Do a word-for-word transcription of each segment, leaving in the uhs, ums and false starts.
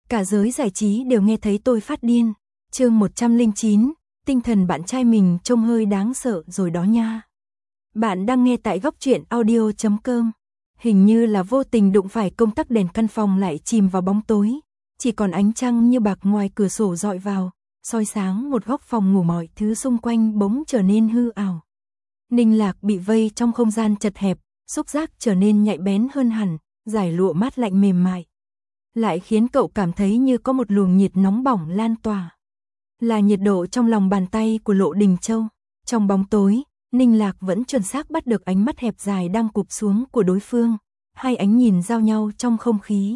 cả giới giải trí đều nghe thấy tôi phát điên. Chương một trăm lẻ chín, tinh thần bạn trai mình trông hơi đáng sợ rồi đó nha. Bạn đang nghe tại góc truyện audio chấm com. Hình như là vô tình đụng phải công tắc đèn căn phòng lại chìm vào bóng tối, chỉ còn ánh trăng như bạc ngoài cửa sổ dọi vào, soi sáng một góc phòng ngủ, mọi thứ xung quanh bỗng trở nên hư ảo. Ninh Lạc bị vây trong không gian chật hẹp, xúc giác trở nên nhạy bén hơn hẳn, giải lụa mát lạnh mềm mại, lại khiến cậu cảm thấy như có một luồng nhiệt nóng bỏng lan tỏa. Là nhiệt độ trong lòng bàn tay của Lộ Đình Châu. Trong bóng tối, Ninh Lạc vẫn chuẩn xác bắt được ánh mắt hẹp dài đang cụp xuống của đối phương, hai ánh nhìn giao nhau trong không khí.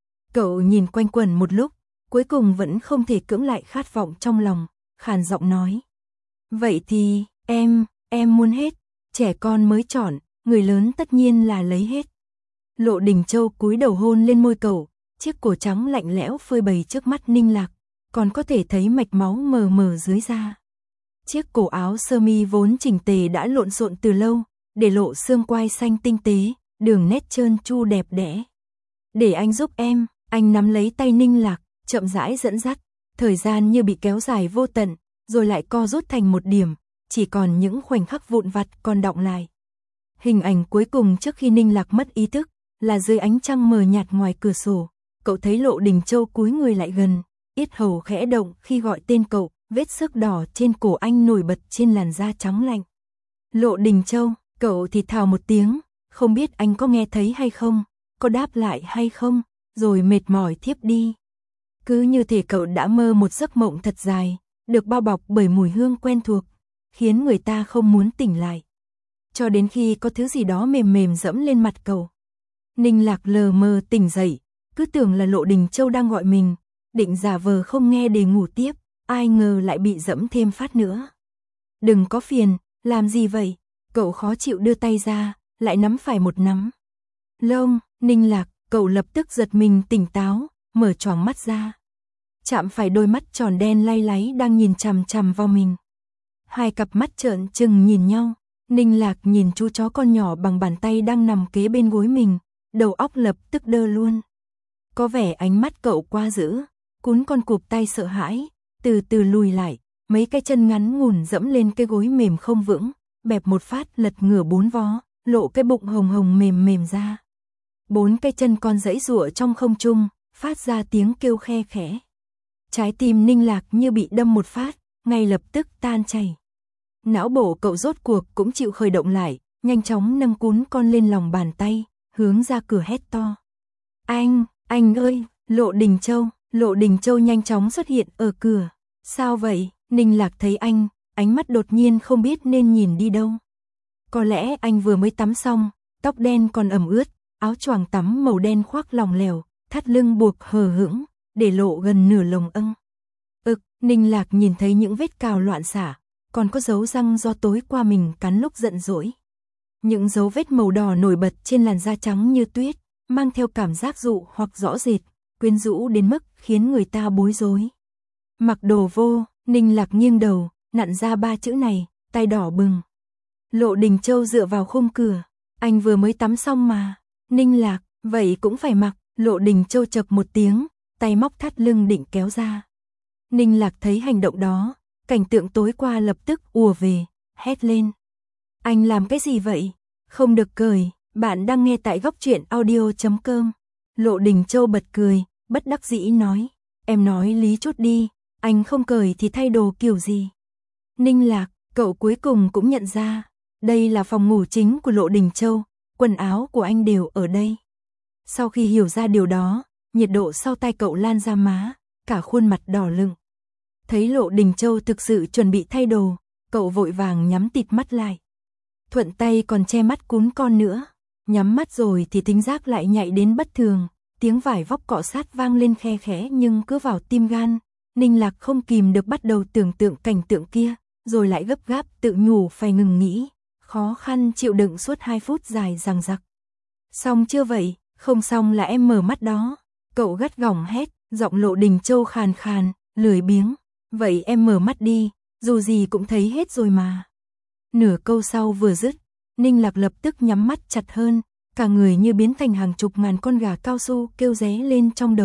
Cậu nhìn quanh quẩn một lúc, cuối cùng vẫn không thể cưỡng lại khát vọng trong lòng, khàn giọng nói: "Vậy thì, em, em muốn hết, trẻ con mới chọn, người lớn tất nhiên là lấy hết." Lộ Đình Châu cúi đầu hôn lên môi cậu, chiếc cổ trắng lạnh lẽo phơi bày trước mắt Ninh Lạc, còn có thể thấy mạch máu mờ mờ dưới da. Chiếc cổ áo sơ mi vốn chỉnh tề đã lộn xộn từ lâu, để lộ xương quai xanh tinh tế, đường nét trơn tru đẹp đẽ. "Để anh giúp em." Anh nắm lấy tay Ninh Lạc, chậm rãi dẫn dắt, thời gian như bị kéo dài vô tận, rồi lại co rút thành một điểm, chỉ còn những khoảnh khắc vụn vặt còn đọng lại. Hình ảnh cuối cùng trước khi Ninh Lạc mất ý thức, là dưới ánh trăng mờ nhạt ngoài cửa sổ, cậu thấy Lộ Đình Châu cúi người lại gần, yết hầu khẽ động khi gọi tên cậu, vết xước đỏ trên cổ anh nổi bật trên làn da trắng lạnh. "Lộ Đình Châu." Cậu thì thào một tiếng, không biết anh có nghe thấy hay không, có đáp lại hay không, rồi mệt mỏi thiếp đi. Cứ như thể cậu đã mơ một giấc mộng thật dài, được bao bọc bởi mùi hương quen thuộc, khiến người ta không muốn tỉnh lại. Cho đến khi có thứ gì đó mềm mềm dẫm lên mặt cậu. Ninh Lạc lờ mờ tỉnh dậy, cứ tưởng là Lộ Đình Châu đang gọi mình, định giả vờ không nghe để ngủ tiếp, ai ngờ lại bị dẫm thêm phát nữa. "Đừng có phiền, làm gì vậy?" Cậu khó chịu đưa tay ra, lại nắm phải một nắm. "Lông." Ninh Lạc, cậu lập tức giật mình tỉnh táo, mở choàng mắt ra. Chạm phải đôi mắt tròn đen lay láy đang nhìn chằm chằm vào mình. Hai cặp mắt trợn trừng nhìn nhau, Ninh Lạc nhìn chú chó con nhỏ bằng bàn tay đang nằm kế bên gối mình, đầu óc lập tức đơ luôn. Có vẻ ánh mắt cậu quá dữ, cún con cụp tay sợ hãi, từ từ lùi lại, mấy cái chân ngắn ngủn dẫm lên cái gối mềm không vững, bẹp một phát lật ngửa bốn vó, lộ cái bụng hồng hồng mềm mềm ra. Bốn cái chân con giãy giụa trong không trung, phát ra tiếng kêu khe khẽ. Trái tim Ninh Lạc như bị đâm một phát, ngay lập tức tan chảy. Não bộ cậu rốt cuộc cũng chịu khởi động lại, nhanh chóng nâng cún con lên lòng bàn tay, hướng ra cửa hét to: "Anh, anh ơi!" Lộ Đình Châu, Lộ Đình Châu nhanh chóng xuất hiện ở cửa. "Sao vậy?" Ninh Lạc thấy anh, ánh mắt đột nhiên không biết nên nhìn đi đâu. Có lẽ anh vừa mới tắm xong, tóc đen còn ẩm ướt, áo choàng tắm màu đen khoác lỏng lẻo, thắt lưng buộc hờ hững, để lộ gần nửa lồng âng. Ực, Ninh Lạc nhìn thấy những vết cào loạn xả, còn có dấu răng do tối qua mình cắn lúc giận dỗi. Những dấu vết màu đỏ nổi bật trên làn da trắng như tuyết, mang theo cảm giác dụ hoặc rõ rệt, quyến rũ đến mức khiến người ta bối rối. "Mặc đồ vô." Ninh Lạc nghiêng đầu, nặn ra ba chữ này, tay đỏ bừng. Lộ Đình Châu dựa vào khung cửa: "Anh vừa mới tắm xong mà." Ninh Lạc: "Vậy cũng phải mặc." Lộ Đình Châu chậc một tiếng, tay móc thắt lưng định kéo ra. Ninh Lạc thấy hành động đó, cảnh tượng tối qua lập tức ùa về, hét lên: "Anh làm cái gì vậy? Không được cười." Bạn đang nghe tại góc truyện audio chấm com. Lộ Đình Châu bật cười, bất đắc dĩ nói: "Em nói lý chút đi, anh không cười thì thay đồ kiểu gì?" Ninh Lạc, cậu cuối cùng cũng nhận ra, đây là phòng ngủ chính của Lộ Đình Châu, quần áo của anh đều ở đây. Sau khi hiểu ra điều đó, nhiệt độ sau tay cậu lan ra má, cả khuôn mặt đỏ lựng. Thấy Lộ Đình Châu thực sự chuẩn bị thay đồ, cậu vội vàng nhắm tịt mắt lại. Thuận tay còn che mắt cún con nữa. Nhắm mắt rồi thì thính giác lại nhạy đến bất thường, tiếng vải vóc cọ sát vang lên khe khẽ nhưng cứ vào tim gan. Ninh Lạc không kìm được bắt đầu tưởng tượng cảnh tượng kia, rồi lại gấp gáp tự nhủ phải ngừng nghĩ, khó khăn chịu đựng suốt hai phút dài dằng dặc. "Xong chưa vậy?" "Không xong là em mở mắt đó." Cậu gắt gỏng hét, giọng Lộ Đình Châu khàn khàn, lười biếng: "Vậy em mở mắt đi, dù gì cũng thấy hết rồi mà." Nửa câu sau vừa dứt, Ninh Lạc lập tức nhắm mắt chặt hơn, cả người như biến thành hàng chục ngàn con gà cao su kêu ré lên trong đầu,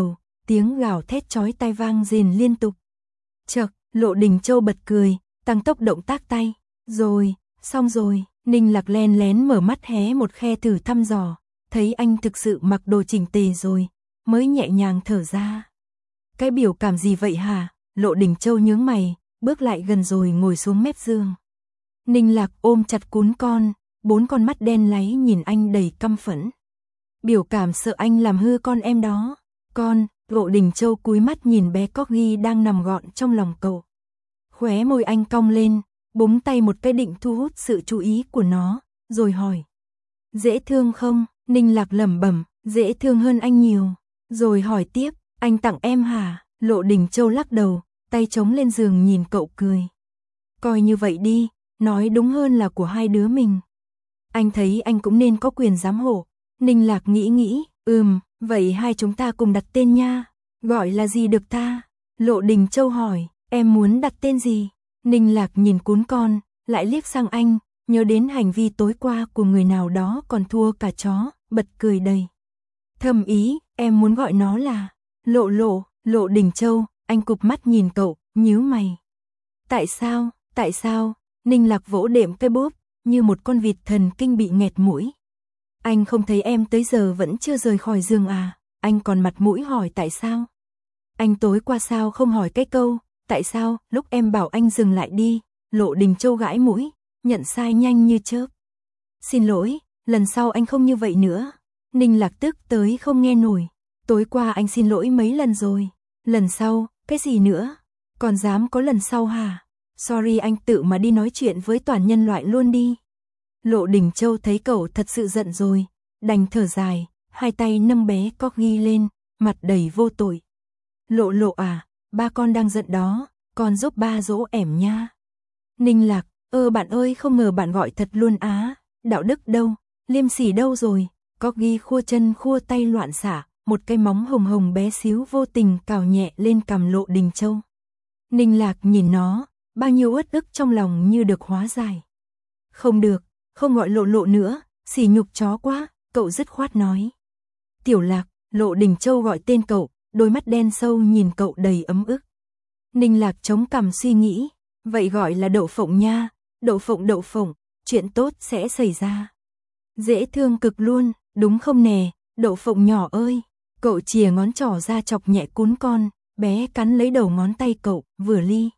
tiếng gào thét chói tai vang rền liên tục. Chậc, Lộ Đình Châu bật cười, tăng tốc động tác tay. Rồi, xong rồi, Ninh Lạc len lén mở mắt hé một khe thử thăm dò, thấy anh thực sự mặc đồ chỉnh tề rồi, mới nhẹ nhàng thở ra. Cái biểu cảm gì vậy hả? Lộ Đình Châu nhướng mày, bước lại gần rồi ngồi xuống mép giường. Ninh Lạc ôm chặt cún con, bốn con mắt đen láy nhìn anh đầy căm phẫn. Biểu cảm sợ anh làm hư con em đó. Con, Lộ Đình Châu cúi mắt nhìn bé Corgi đang nằm gọn trong lòng cậu. Khóe môi anh cong lên, búng tay một cái định thu hút sự chú ý của nó, rồi hỏi. Dễ thương không? Ninh Lạc lẩm bẩm, dễ thương hơn anh nhiều. Rồi hỏi tiếp, anh tặng em hả? Lộ Đình Châu lắc đầu, tay chống lên giường nhìn cậu cười. Coi như vậy đi, nói đúng hơn là của hai đứa mình. Anh thấy anh cũng nên có quyền giám hộ. Ninh Lạc nghĩ nghĩ, ừm, vậy hai chúng ta cùng đặt tên nha. Gọi là gì được ta? Lộ Đình Châu hỏi, em muốn đặt tên gì? Ninh Lạc nhìn cún con, lại liếc sang anh, nhớ đến hành vi tối qua của người nào đó còn thua cả chó, bật cười đầy. Thầm ý, em muốn gọi nó là Lộ Lộ. Lộ Đình Châu, anh cụp mắt nhìn cậu, nhíu mày. Tại sao, tại sao? Ninh Lạc vỗ đệm cái bốp, như một con vịt thần kinh bị nghẹt mũi. Anh không thấy em tới giờ vẫn chưa rời khỏi giường à? Anh còn mặt mũi hỏi tại sao? Anh tối qua sao không hỏi cái câu, tại sao, lúc em bảo anh dừng lại đi? Lộ Đình Châu gãi mũi, nhận sai nhanh như chớp. Xin lỗi, lần sau anh không như vậy nữa. Ninh Lạc tức tới không nghe nổi. Tối qua anh xin lỗi mấy lần rồi. Lần sau, cái gì nữa? Còn dám có lần sau hả? Sorry, anh tự mà đi nói chuyện với toàn nhân loại luôn đi. Lộ Đình Châu thấy cậu thật sự giận rồi, đành thở dài, hai tay nâng bé Corgi lên, mặt đầy vô tội. Lộ Lộ à, ba con đang giận đó, con giúp ba dỗ ẻm nha. Ninh Lạc, ơ bạn ơi, không ngờ bạn gọi thật luôn á. Đạo đức đâu, liêm sỉ đâu rồi? Corgi khua chân khua tay loạn xả, một cái móng hồng hồng bé xíu vô tình cào nhẹ lên cằm Lộ Đình Châu. Ninh Lạc nhìn nó, bao nhiêu uất ức trong lòng như được hóa giải. Không được, không gọi Lộ Lộ nữa, sỉ nhục chó quá, cậu dứt khoát nói. Tiểu Lạc, Lộ Đình Châu gọi tên cậu, đôi mắt đen sâu nhìn cậu đầy ấm ức. Ninh Lạc chống cằm suy nghĩ, vậy gọi là Đậu Phộng nha, Đậu Phộng Đậu Phộng, chuyện tốt sẽ xảy ra. Dễ thương cực luôn, đúng không nè, Đậu Phộng nhỏ ơi. Cậu chìa ngón trỏ ra chọc nhẹ cún con, bé cắn lấy đầu ngón tay cậu, vừa li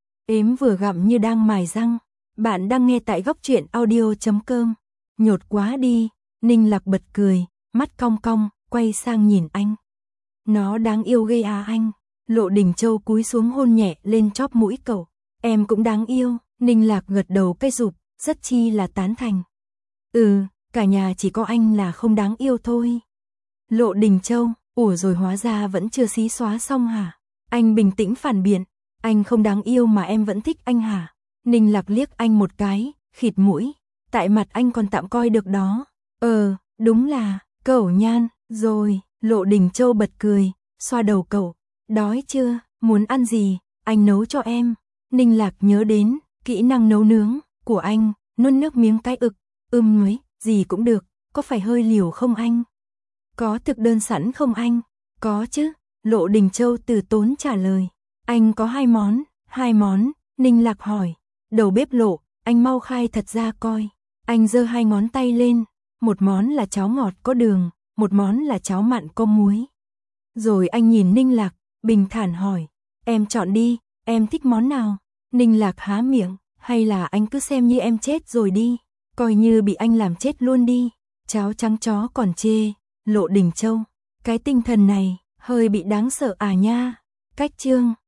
ếm vừa gặm như đang mài răng. Bạn đang nghe tại góc truyện audio chấm com. Nhột quá đi, Ninh Lạc bật cười, mắt cong cong, quay sang nhìn anh. Nó đáng yêu ghê à anh. Lộ Đình Châu cúi xuống hôn nhẹ lên chóp mũi cậu. Em cũng đáng yêu. Ninh Lạc gật đầu cái rụp, rất chi là tán thành. Ừ, cả nhà chỉ có anh là không đáng yêu thôi. Lộ Đình Châu, ủa rồi hóa ra vẫn chưa xí xóa xong hả? Anh bình tĩnh phản biện, anh không đáng yêu mà em vẫn thích anh hả? Ninh Lạc liếc anh một cái, khịt mũi, tại mặt anh còn tạm coi được đó. Ờ, đúng là, cẩu nhan, rồi, Lộ Đình Châu bật cười, xoa đầu cậu, đói chưa, muốn ăn gì, anh nấu cho em. Ninh Lạc nhớ đến, kỹ năng nấu nướng, của anh, nuốt nước miếng cái ực, ưm mấy, gì cũng được, có phải hơi liều không anh? Có thực đơn sẵn không anh? Có chứ, Lộ Đình Châu từ tốn trả lời. Anh có hai món, hai món, Ninh Lạc hỏi. Đầu bếp Lộ, anh mau khai thật ra coi. Anh giơ hai ngón tay lên, một món là cháo ngọt có đường, một món là cháo mặn có muối. Rồi anh nhìn Ninh Lạc, bình thản hỏi, em chọn đi, em thích món nào? Ninh Lạc há miệng, hay là anh cứ xem như em chết rồi đi, coi như bị anh làm chết luôn đi. Cháo trắng chó còn chê. Lộ Đình Châu, cái tinh thần này, hơi bị đáng sợ à nha. Cách chương